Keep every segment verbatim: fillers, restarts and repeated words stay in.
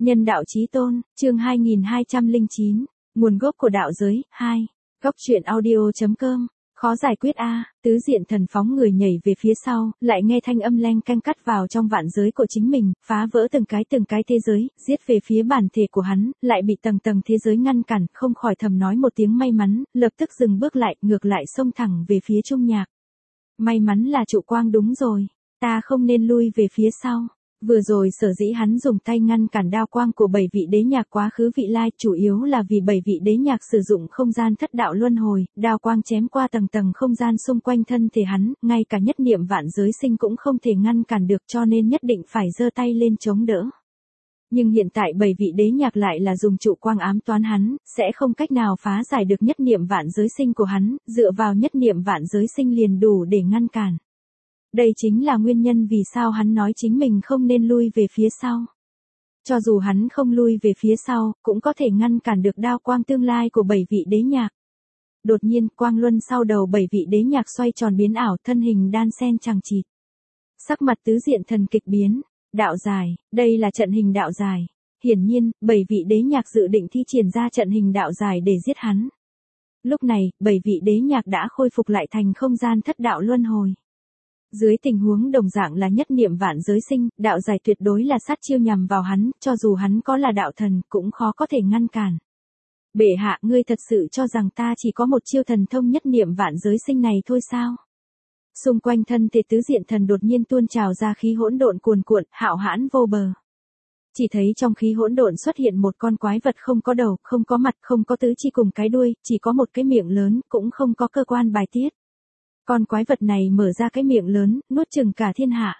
Nhân đạo chí tôn, chương hai nghìn hai trăm lẻ chín, nguồn gốc của đạo giới, hai. Góc truyện audio.com, khó giải quyết a, tứ diện thần phóng người nhảy về phía sau, lại nghe thanh âm leng canh cắt vào trong vạn giới của chính mình, phá vỡ từng cái từng cái thế giới, giết về phía bản thể của hắn, lại bị tầng tầng thế giới ngăn cản, không khỏi thầm nói một tiếng may mắn, lập tức dừng bước lại, ngược lại xông thẳng về phía Trung Nhạc. May mắn là trụ quang đúng rồi, ta không nên lui về phía sau. Vừa rồi sở dĩ hắn dùng tay ngăn cản đao quang của bảy vị đế nhạc quá khứ vị lai, chủ yếu là vì bảy vị đế nhạc sử dụng không gian thất đạo luân hồi, đao quang chém qua tầng tầng không gian xung quanh thân thể hắn, ngay cả nhất niệm vạn giới sinh cũng không thể ngăn cản được, cho nên nhất định phải giơ tay lên chống đỡ. Nhưng hiện tại bảy vị đế nhạc lại là dùng trụ quang ám toán hắn, sẽ không cách nào phá giải được nhất niệm vạn giới sinh của hắn, dựa vào nhất niệm vạn giới sinh liền đủ để ngăn cản. Đây chính là nguyên nhân vì sao hắn nói chính mình không nên lui về phía sau. Cho dù hắn không lui về phía sau, cũng có thể ngăn cản được đao quang tương lai của bảy vị đế nhạc. Đột nhiên, quang luân sau đầu bảy vị đế nhạc xoay tròn biến ảo, thân hình đan xen chằng chịt. Sắc mặt tứ diện thần kịch biến, đạo dài, đây là trận hình đạo dài. Hiển nhiên, bảy vị đế nhạc dự định thi triển ra trận hình đạo dài để giết hắn. Lúc này, bảy vị đế nhạc đã khôi phục lại thành không gian thất đạo luân hồi. Dưới tình huống đồng dạng là nhất niệm vạn giới sinh, đạo giải tuyệt đối là sát chiêu nhằm vào hắn, cho dù hắn có là đạo thần, cũng khó có thể ngăn cản. Bệ hạ, ngươi thật sự cho rằng ta chỉ có một chiêu thần thông nhất niệm vạn giới sinh này thôi sao? Xung quanh thân thể tứ diện thần đột nhiên tuôn trào ra khí hỗn độn cuồn cuộn, hạo hãn vô bờ. Chỉ thấy trong khí hỗn độn xuất hiện một con quái vật không có đầu, không có mặt, không có tứ chi cùng cái đuôi, chỉ có một cái miệng lớn, cũng không có cơ quan bài tiết. Con quái vật này mở ra cái miệng lớn, nuốt chừng cả thiên hạ.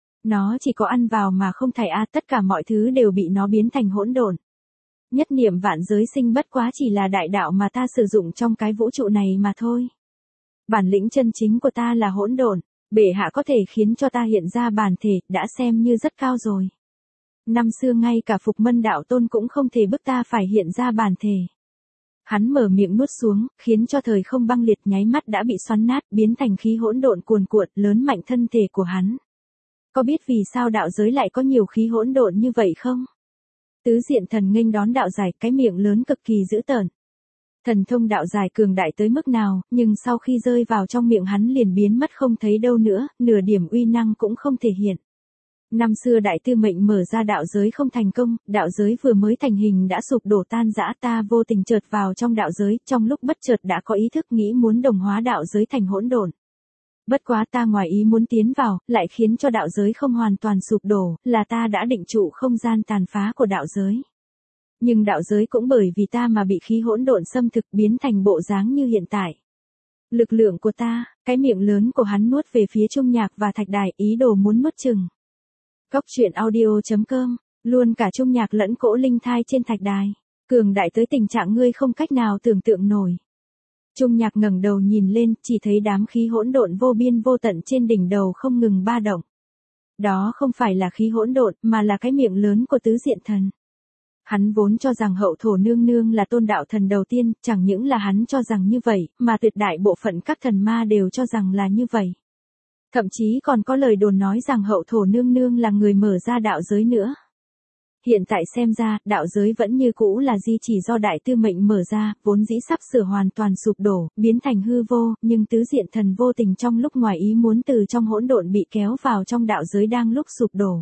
Nó chỉ có ăn vào mà không thải a, tất cả mọi thứ đều bị nó biến thành hỗn độn. Nhất niệm vạn giới sinh bất quá chỉ là đại đạo mà ta sử dụng trong cái vũ trụ này mà thôi. Bản lĩnh chân chính của ta là hỗn độn, bệ hạ có thể khiến cho ta hiện ra bản thể, đã xem như rất cao rồi. Năm xưa ngay cả Phục Mân đạo tôn cũng không thể bức ta phải hiện ra bản thể. Hắn mở miệng nuốt xuống, khiến cho thời không băng liệt nháy mắt đã bị xoắn nát, biến thành khí hỗn độn cuồn cuộn, lớn mạnh thân thể của hắn. Có biết vì sao đạo giới lại có nhiều khí hỗn độn như vậy không? Tứ diện thần nghênh đón đạo giải, cái miệng lớn cực kỳ dữ tợn. Thần thông đạo giải cường đại tới mức nào, nhưng sau khi rơi vào trong miệng hắn liền biến mất không thấy đâu nữa, nửa điểm uy năng cũng không thể hiện. Năm xưa đại tư mệnh mở ra đạo giới không thành công, đạo giới vừa mới thành hình đã sụp đổ tan rã, ta vô tình chợt vào trong đạo giới, trong lúc bất chợt đã có ý thức nghĩ muốn đồng hóa đạo giới thành hỗn độn. Bất quá ta ngoài ý muốn tiến vào, lại khiến cho đạo giới không hoàn toàn sụp đổ, là ta đã định trụ không gian tàn phá của đạo giới. Nhưng đạo giới cũng bởi vì ta mà bị khí hỗn độn xâm thực biến thành bộ dáng như hiện tại. Lực lượng của ta, cái miệng lớn của hắn nuốt về phía Trung Nhạc và Thạch Đài, ý đồ muốn nuốt chừng. Góc truyện audio.com, luôn cả Trung Nhạc lẫn cỗ linh thai trên Thạch Đài, cường đại tới tình trạng ngươi không cách nào tưởng tượng nổi. Trung Nhạc ngẩng đầu nhìn lên, chỉ thấy đám khí hỗn độn vô biên vô tận trên đỉnh đầu không ngừng ba động. Đó không phải là khí hỗn độn, mà là cái miệng lớn của tứ diện thần. Hắn vốn cho rằng hậu thổ nương nương là tôn đạo thần đầu tiên, chẳng những là hắn cho rằng như vậy, mà tuyệt đại bộ phận các thần ma đều cho rằng là như vậy. Thậm chí còn có lời đồn nói rằng hậu thổ nương nương là người mở ra đạo giới nữa. Hiện tại xem ra, đạo giới vẫn như cũ là di chỉ do đại tư mệnh mở ra, vốn dĩ sắp sửa hoàn toàn sụp đổ, biến thành hư vô, nhưng tứ diện thần vô tình trong lúc ngoài ý muốn từ trong hỗn độn bị kéo vào trong đạo giới đang lúc sụp đổ.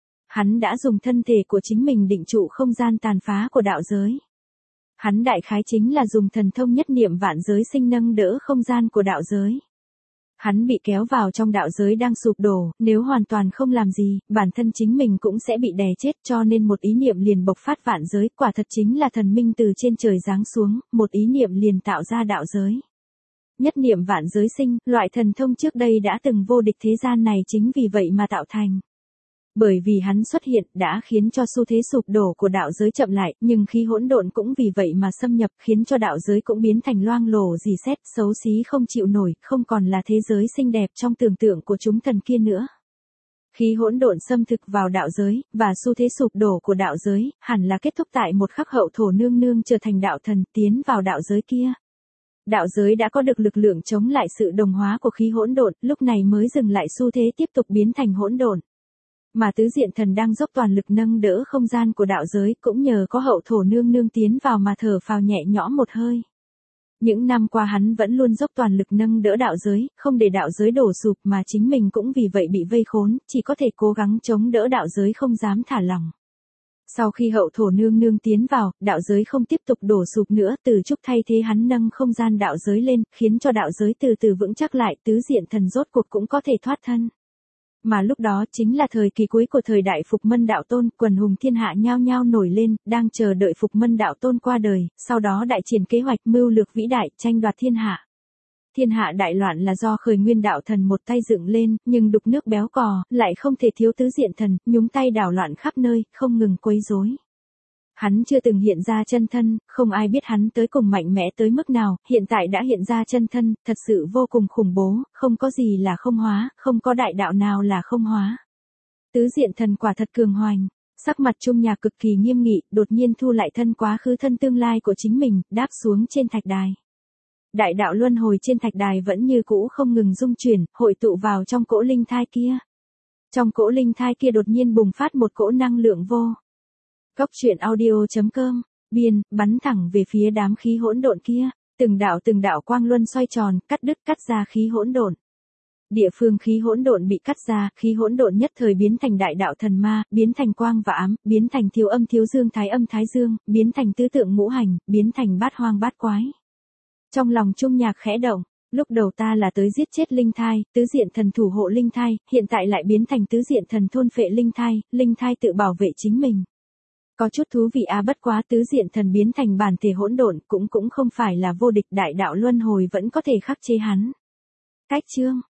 Hắn đã dùng thân thể của chính mình định trụ không gian tàn phá của đạo giới. Hắn đại khái chính là dùng thần thông nhất niệm vạn giới sinh nâng đỡ không gian của đạo giới. Hắn bị kéo vào trong đạo giới đang sụp đổ, nếu hoàn toàn không làm gì, bản thân chính mình cũng sẽ bị đè chết, cho nên một ý niệm liền bộc phát vạn giới, quả thật chính là thần minh từ trên trời giáng xuống, một ý niệm liền tạo ra đạo giới. Nhất niệm vạn giới sinh, loại thần thông trước đây đã từng vô địch thế gian này chính vì vậy mà tạo thành. Bởi vì hắn xuất hiện đã khiến cho xu thế sụp đổ của đạo giới chậm lại, nhưng khí hỗn độn cũng vì vậy mà xâm nhập, khiến cho đạo giới cũng biến thành loang lổ rỉ sét, xấu xí không chịu nổi, không còn là thế giới xinh đẹp trong tưởng tượng của chúng thần kia nữa. Khí hỗn độn xâm thực vào đạo giới, và xu thế sụp đổ của đạo giới, hẳn là kết thúc tại một khắc hậu thổ nương nương trở thành đạo thần tiến vào đạo giới kia. Đạo giới đã có được lực lượng chống lại sự đồng hóa của khí hỗn độn, lúc này mới dừng lại xu thế tiếp tục biến thành hỗn độn. Mà tứ diện thần đang dốc toàn lực nâng đỡ không gian của đạo giới, cũng nhờ có hậu thổ nương nương tiến vào mà thở phào nhẹ nhõm một hơi. Những năm qua hắn vẫn luôn dốc toàn lực nâng đỡ đạo giới, không để đạo giới đổ sụp, mà chính mình cũng vì vậy bị vây khốn, chỉ có thể cố gắng chống đỡ đạo giới không dám thả lỏng. Sau khi hậu thổ nương nương tiến vào, đạo giới không tiếp tục đổ sụp nữa, Từ Trúc thay thế hắn nâng không gian đạo giới lên, khiến cho đạo giới từ từ vững chắc lại, tứ diện thần rốt cuộc cũng có thể thoát thân. Mà lúc đó chính là thời kỳ cuối của thời đại Phục Mân Đạo Tôn, quần hùng thiên hạ nhao nhao nổi lên, đang chờ đợi Phục Mân Đạo Tôn qua đời, sau đó đại triển kế hoạch mưu lược vĩ đại, tranh đoạt thiên hạ. Thiên hạ đại loạn là do Khởi Nguyên Đạo Thần một tay dựng lên, nhưng đục nước béo cò, lại không thể thiếu tứ diện thần, nhúng tay đảo loạn khắp nơi, không ngừng quấy rối. Hắn chưa từng hiện ra chân thân, không ai biết hắn tới cùng mạnh mẽ tới mức nào, hiện tại đã hiện ra chân thân, thật sự vô cùng khủng bố, không có gì là không hóa, không có đại đạo nào là không hóa. Tứ diện thần quả thật cường hoành, sắc mặt Trung Nhạc cực kỳ nghiêm nghị, đột nhiên thu lại thân quá khứ thân tương lai của chính mình, đáp xuống trên thạch đài. Đại đạo luân hồi trên thạch đài vẫn như cũ không ngừng dung chuyển, hội tụ vào trong cỗ linh thai kia. Trong cỗ linh thai kia đột nhiên bùng phát một cỗ năng lượng vô. Góc truyện audio chấm com, biên, bắn thẳng về phía đám khí hỗn độn kia, từng đạo từng đạo quang luân xoay tròn, cắt đứt cắt ra khí hỗn độn. Địa phương khí hỗn độn bị cắt ra, khí hỗn độn nhất thời biến thành đại đạo thần ma, biến thành quang và ám, biến thành thiếu âm thiếu dương thái âm thái dương, biến thành tứ tượng ngũ hành, biến thành bát hoang bát quái. Trong lòng Trung Nhạc khẽ động, lúc đầu ta là tới giết chết linh thai, tứ diện thần thủ hộ linh thai, hiện tại lại biến thành tứ diện thần thôn phệ linh thai, linh thai tự bảo vệ chính mình. Có chút thú vị a, bất quá tứ diện thần biến thành bản thể hỗn độn cũng cũng không phải là vô địch, đại đạo luân hồi vẫn có thể khắc chế hắn. Cách chương